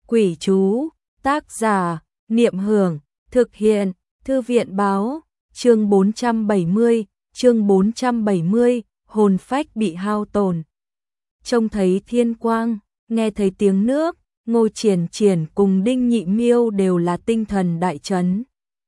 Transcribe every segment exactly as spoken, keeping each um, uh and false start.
Quỷ chú, tác giả, Niệm Hưởng, thực hiện, Thư viện báo, chương bốn trăm bảy mươi, chương bốn trăm bảy mươi, hồn phách bị hao tổn. Trông thấy thiên quang, nghe thấy tiếng nước, Ngô Triển Triển cùng Đinh Nhị Miêu đều là tinh thần đại chấn.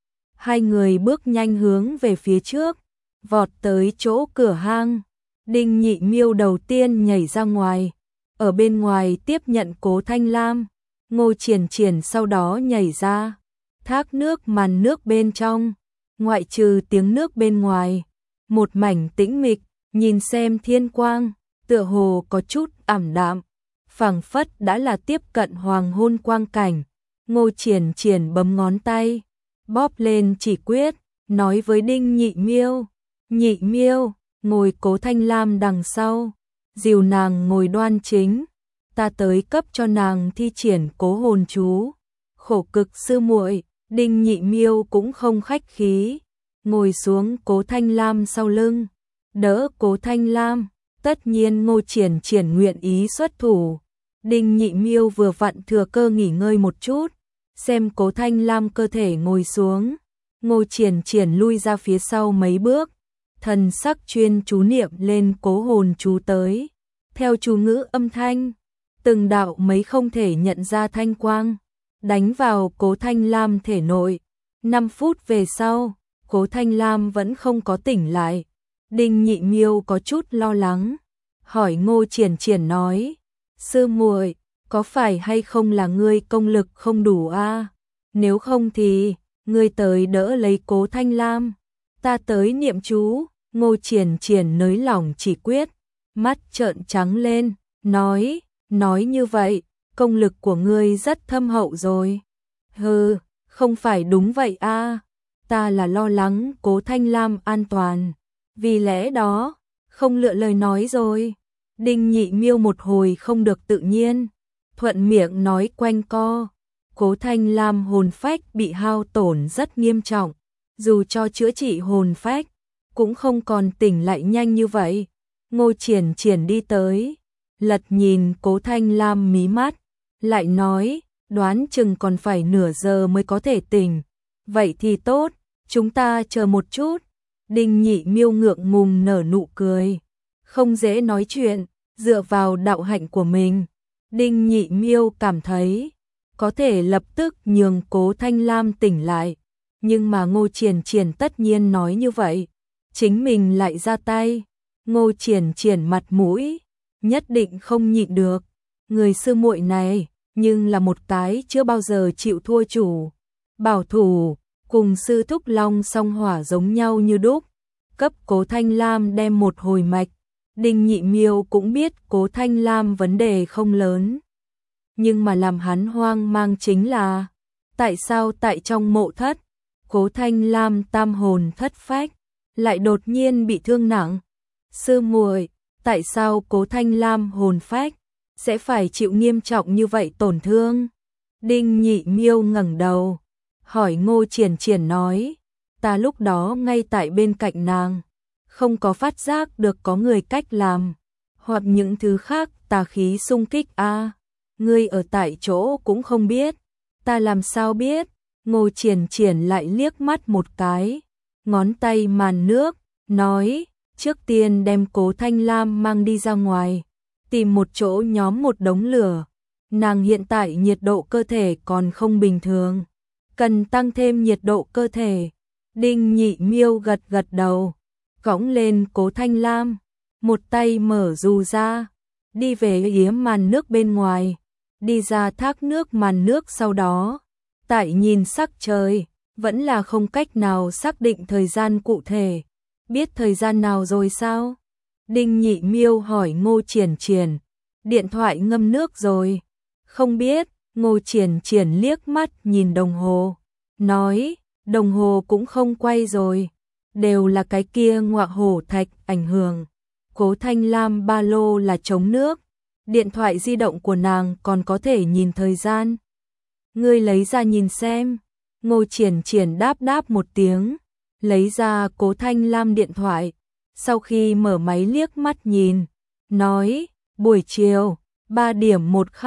Hai người bước nhanh hướng về phía trước, vọt tới chỗ cửa hang. Đinh Nhị Miêu đầu tiên nhảy ra ngoài, ở bên ngoài tiếp nhận Cố Thanh Lam. Ngô Triển Triển sau đó nhảy ra, thác nước màn nước bên trong, ngoại trừ tiếng nước bên ngoài, một mảnh tĩnh mịch, nhìn xem thiên quang, tựa hồ có chút ảm đạm, phảng phất đã là tiếp cận hoàng hôn quang cảnh. Ngô Triển Triển bấm ngón tay, bóp lên chỉ quyết, nói với Đinh Nhị Miêu, Nhị Miêu, ngồi Cố Thanh Lam đằng sau, dìu nàng ngồi đoan chính, ta tới cấp cho nàng thi triển cố hồn chú. Khổ cực sư muội. Đinh Nhị Miêu cũng không khách khí, ngồi xuống Cố Thanh Lam sau lưng, đỡ Cố Thanh Lam. Tất nhiên Ngô Triển Triển nguyện ý xuất thủ. Đinh Nhị Miêu vừa vặn thừa cơ nghỉ ngơi một chút, xem Cố Thanh Lam cơ thể ngồi xuống. Ngô Triển Triển lui ra phía sau mấy bước, thần sắc chuyên chú niệm lên cố hồn chú tới. Theo chú ngữ âm thanh, từng đạo mấy không thể nhận ra thanh quang đánh vào Cố Thanh Lam thể nội. Năm phút về sau, Cố Thanh Lam vẫn không có tỉnh lại. Đinh Nhị Miêu có chút lo lắng, hỏi Ngô Triển Triển nói, sư muội, có phải hay không là ngươi công lực không đủ a? Nếu không thì, ngươi tới đỡ lấy Cố Thanh Lam, ta tới niệm chú. Ngô Triển Triển nới lỏng chỉ quyết, mắt trợn trắng lên, nói, nói như vậy, công lực của ngươi rất thâm hậu rồi. Hừ, không phải đúng vậy a, ta là lo lắng Cố Thanh Lam an toàn, vì lẽ đó, không lựa lời nói rồi. Đinh Nhị Miêu một hồi không được tự nhiên, thuận miệng nói quanh co, Cố Thanh Lam hồn phách bị hao tổn rất nghiêm trọng, dù cho chữa trị hồn phách, cũng không còn tỉnh lại nhanh như vậy. Ngô Triển Triển đi tới, lật nhìn Cố Thanh Lam mí mắt, lại nói, đoán chừng còn phải nửa giờ mới có thể tỉnh. Vậy thì tốt, chúng ta chờ một chút. Đinh Nhị Miêu ngượng ngùng nở nụ cười, không dễ nói chuyện, dựa vào đạo hạnh của mình. Đinh Nhị Miêu cảm thấy có thể lập tức nhường Cố Thanh Lam tỉnh lại, nhưng mà Ngô Triển Triển tất nhiên nói như vậy, chính mình lại ra tay. Ngô Triển Triển mặt mũi nhất định không nhịn được, người sư muội này nhưng là một cái chưa bao giờ chịu thua chủ, bảo thủ, cùng sư thúc Long song hỏa giống nhau như đúc, cấp Cố Thanh Lam đem một hồi mạch. Đinh Nhị Miêu cũng biết Cố Thanh Lam vấn đề không lớn, nhưng mà làm hắn hoang mang chính là, tại sao tại trong mộ thất, Cố Thanh Lam tam hồn thất phách, lại đột nhiên bị thương nặng. Sư muội, tại sao Cố Thanh Lam hồn phách sẽ phải chịu nghiêm trọng như vậy tổn thương? Đinh Nhị Miêu ngẩng đầu, hỏi Ngô Triển Triển nói, ta lúc đó ngay tại bên cạnh nàng, không có phát giác được có người cách làm, hoặc những thứ khác tà khí xung kích a. À, ngươi ở tại chỗ cũng không biết, ta làm sao biết? Ngô Triển Triển lại liếc mắt một cái, ngón tay màn nước, nói, trước tiên đem Cố Thanh Lam mang đi ra ngoài, tìm một chỗ nhóm một đống lửa. Nàng hiện tại nhiệt độ cơ thể còn không bình thường, cần tăng thêm nhiệt độ cơ thể. Đinh Nhị Miêu gật gật đầu, cõng lên Cố Thanh Lam, một tay mở dù ra, đi về phía màn nước bên ngoài, đi ra thác nước màn nước. Sau đó, tại nhìn sắc trời, vẫn là không cách nào xác định thời gian cụ thể. Biết thời gian nào rồi sao? Đinh Nhị Miêu hỏi Ngô Triển Triển, điện thoại ngâm nước rồi. Không biết. Ngô Triển Triển liếc mắt nhìn đồng hồ, nói, đồng hồ cũng không quay rồi, đều là cái kia ngọa hổ thạch ảnh hưởng. Cố Thanh Lam ba lô là chống nước, điện thoại di động của nàng còn có thể nhìn thời gian. Ngươi lấy ra nhìn xem. Ngô Triển Triển đáp đáp một tiếng, lấy ra Cố Thanh Lam điện thoại, sau khi mở máy liếc mắt nhìn, nói, buổi chiều, ba điểm một khắc.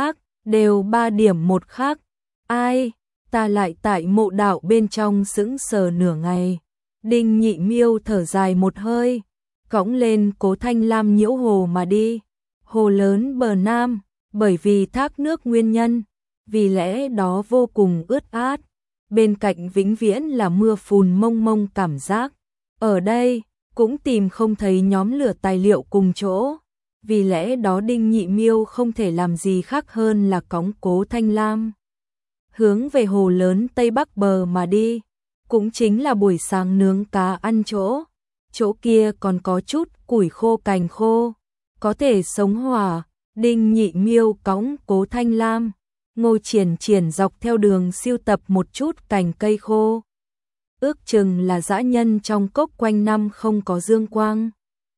đều ba điểm một khắc. Ai, ta lại tại mộ đạo bên trong sững sờ nửa ngày. Đinh Nhị Miêu thở dài một hơi, cõng lên Cố Thanh Lam nhiễu hồ mà đi. Hồ lớn bờ Nam, bởi vì thác nước nguyên nhân, vì lẽ đó vô cùng ướt át. Bên cạnh vĩnh viễn là mưa phùn mông mông cảm giác. Ở đây, cũng tìm không thấy nhóm lửa tài liệu cùng chỗ. Vì lẽ đó Đinh Nhị Miêu không thể làm gì khác hơn là cõng Cố Thanh Lam hướng về hồ lớn Tây Bắc bờ mà đi. Cũng chính là buổi sáng nướng cá ăn chỗ. Chỗ kia còn có chút củi khô cành khô, có thể sống hỏa. Đinh Nhị Miêu cõng Cố Thanh Lam, Ngô Triển Triển dọc theo đường siêu tập một chút cành cây khô. Ước chừng là dã nhân trong cốc quanh năm không có dương quang.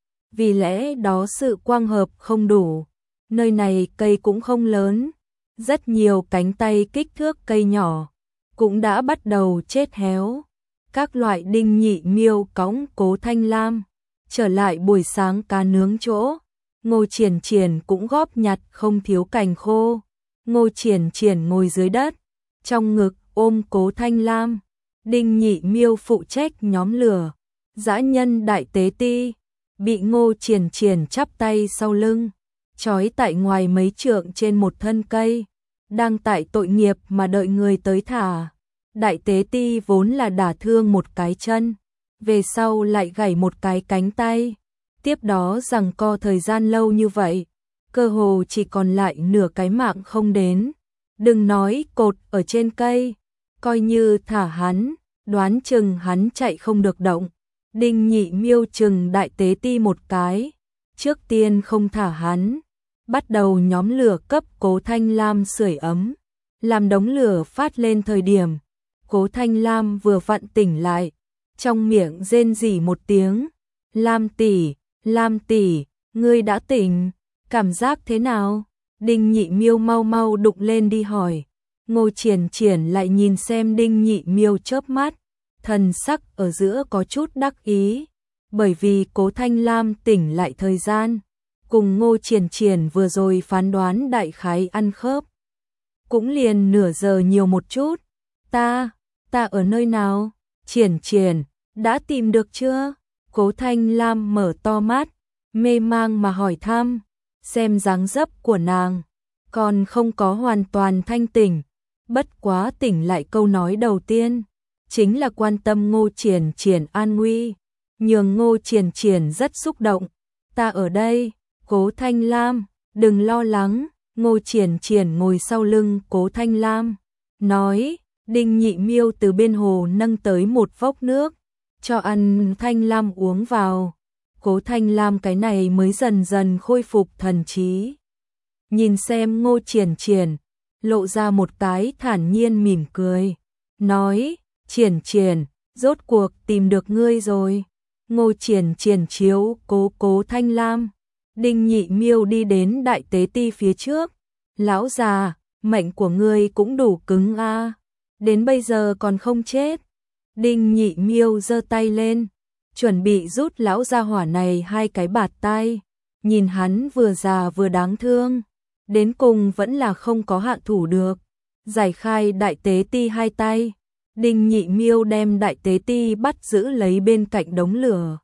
Vì lẽ đó sự quang hợp không đủ, nơi này cây cũng không lớn, rất nhiều cánh tay kích thước cây nhỏ cũng đã bắt đầu chết héo. Các loại Đinh Nhị Miêu cõng Cố Thanh Lam trở lại buổi sáng cá nướng chỗ. Ngô Triển Triển cũng góp nhặt không thiếu cành khô. Ngô Triển Triển ngồi dưới đất, trong ngực ôm Cố Thanh Lam. Đinh Nhị Miêu phụ trách nhóm lửa. Dã nhân Đại Tế Ti bị Ngô Triển Triển chắp tay sau lưng, trói tại ngoài mấy trượng trên một thân cây, đang tại tội nghiệp mà đợi người tới thả. Đại Tế Ti vốn là đả thương một cái chân, về sau lại gãy một cái cánh tay. Tiếp đó giằng co thời gian lâu như vậy, cơ hồ chỉ còn lại nửa cái mạng không đến. Đừng nói cột ở trên cây, coi như thả hắn, đoán chừng hắn chạy không được động. Đinh Nhị Miêu chừng Đại Tế Ti một cái, trước tiên không thả hắn, bắt đầu nhóm lửa cấp Cố Thanh Lam sưởi ấm. Làm đống lửa phát lên thời điểm, Cố Thanh Lam vừa vặn tỉnh lại, trong miệng rên rỉ một tiếng. Lam tỷ, Lam tỷ, ngươi đã tỉnh, cảm giác thế nào? Đinh Nhị Miêu mau mau đụng lên đi hỏi. Ngô Triển Triển lại nhìn xem Đinh Nhị Miêu chớp mắt, thần sắc ở giữa có chút đắc ý, bởi vì Cố Thanh Lam tỉnh lại thời gian cùng Ngô Triển Triển vừa rồi phán đoán đại khái ăn khớp. Cũng liền nửa giờ nhiều một chút. Ta, ta ở nơi nào? Triển Triển, đã tìm được chưa? Cố Thanh Lam mở to mắt, mê mang mà hỏi thăm, xem dáng dấp của nàng còn không có hoàn toàn thanh tỉnh. Bất quá tỉnh lại câu nói đầu tiên chính là quan tâm Ngô Triển Triển an nguy, nhường Ngô Triển Triển rất xúc động. Ta ở đây, Cố Thanh Lam, đừng lo lắng. Ngô Triển Triển ngồi sau lưng Cố Thanh Lam, nói. Đinh Nhị Miêu từ bên hồ nâng tới một vốc nước, cho ăn Thanh Lam uống vào. Cố Thanh Lam cái này mới dần dần khôi phục thần trí. Nhìn xem Ngô Triển Triển, lộ ra một cái thản nhiên mỉm cười, nói, Triển Triển, rốt cuộc tìm được ngươi rồi. Ngô Triển Triển chiếu cố Cố Thanh Lam. Đinh Nhị Miêu đi đến Đại Tế Ti phía trước. Lão già, mệnh của ngươi cũng đủ cứng a, à. Đến bây giờ còn không chết. Đinh Nhị Miêu giơ tay lên, chuẩn bị rút lão gia hỏa này hai cái bạt tai. Nhìn hắn vừa già vừa đáng thương, đến cùng vẫn là không có hạ thủ được. Giải khai Đại Tế Ti hai tay, Đinh Nhị Miêu đem Đại Tế Ti bắt giữ lấy bên cạnh đống lửa.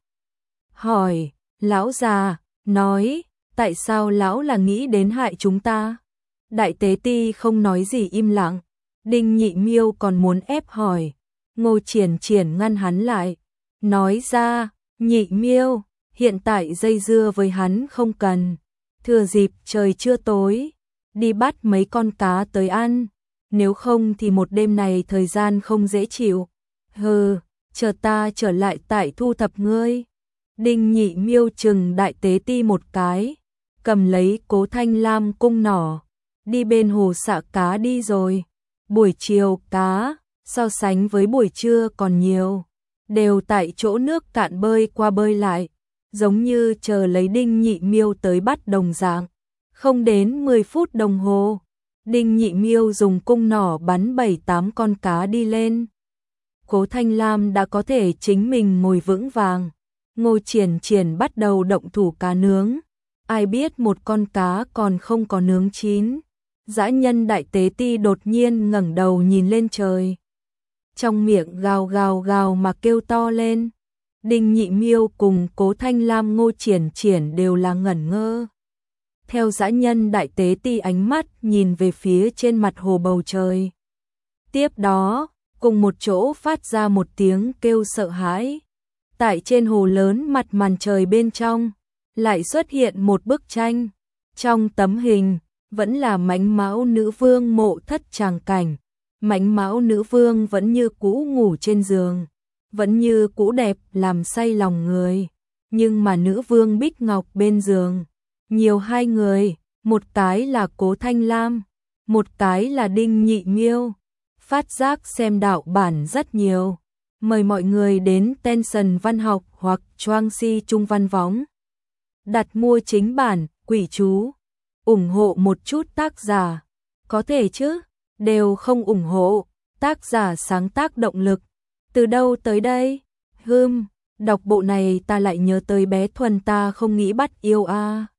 Hỏi, lão già, nói, tại sao lão là nghĩ đến hại chúng ta? Đại Tế Ti không nói gì im lặng. Đinh Nhị Miêu còn muốn ép hỏi, Ngô Triển Triển ngăn hắn lại, nói ra, Nhị Miêu, hiện tại dây dưa với hắn không cần, thừa dịp trời chưa tối, đi bắt mấy con cá tới ăn, nếu không thì một đêm này thời gian không dễ chịu. Hừ, chờ ta trở lại tại thu thập ngươi. Đinh Nhị Miêu chừng Đại Tế Ti một cái, cầm lấy Cố Thanh Lam cung nỏ, đi bên hồ xạ cá đi rồi. Buổi chiều cá, so sánh với buổi trưa còn nhiều, đều tại chỗ nước cạn bơi qua bơi lại, giống như chờ lấy Đinh Nhị Miêu tới bắt đồng dạng. Không đến mười phút đồng hồ, Đinh Nhị Miêu dùng cung nỏ bắn bảy tám con cá đi lên. Cố Thanh Lam đã có thể chính mình ngồi vững vàng. Ngô Triển Triển bắt đầu động thủ cá nướng. Ai biết một con cá còn không có nướng chín, Dã nhân đại tế ti đột nhiên ngẩng đầu nhìn lên trời. Trong miệng gào gào gào mà kêu to lên. Đinh Nhị Miêu cùng Cố Thanh Lam, Ngô Triển Triển đều là ngẩn ngơ. Theo dã nhân đại tế ti ánh mắt nhìn về phía trên mặt hồ bầu trời. Tiếp đó, cùng một chỗ phát ra một tiếng kêu sợ hãi. Tại trên hồ lớn mặt màn trời bên trong, lại xuất hiện một bức tranh. Trong tấm hình, vẫn là Mãnh Mão nữ vương mộ thất tràng cảnh. Mãnh Mão nữ vương vẫn như cũ ngủ trên giường, vẫn như cũ đẹp làm say lòng người. Nhưng mà nữ vương Bích Ngọc bên giường, nhiều hai người, một cái là Cố Thanh Lam, một cái là Đinh Nhị Miêu. Phát giác xem đạo bản rất nhiều. Mời mọi người đến Tension Văn học hoặc Choang Si Trung Văn Võng. Đặt mua chính bản, quỷ chú. Ủng hộ một chút tác giả. Có thể chứ, đều không ủng hộ. Tác giả sáng tác động lực. Từ đâu tới đây? Hừm, đọc bộ này ta lại nhớ tới bé Thuần ta không nghĩ bắt yêu a. À.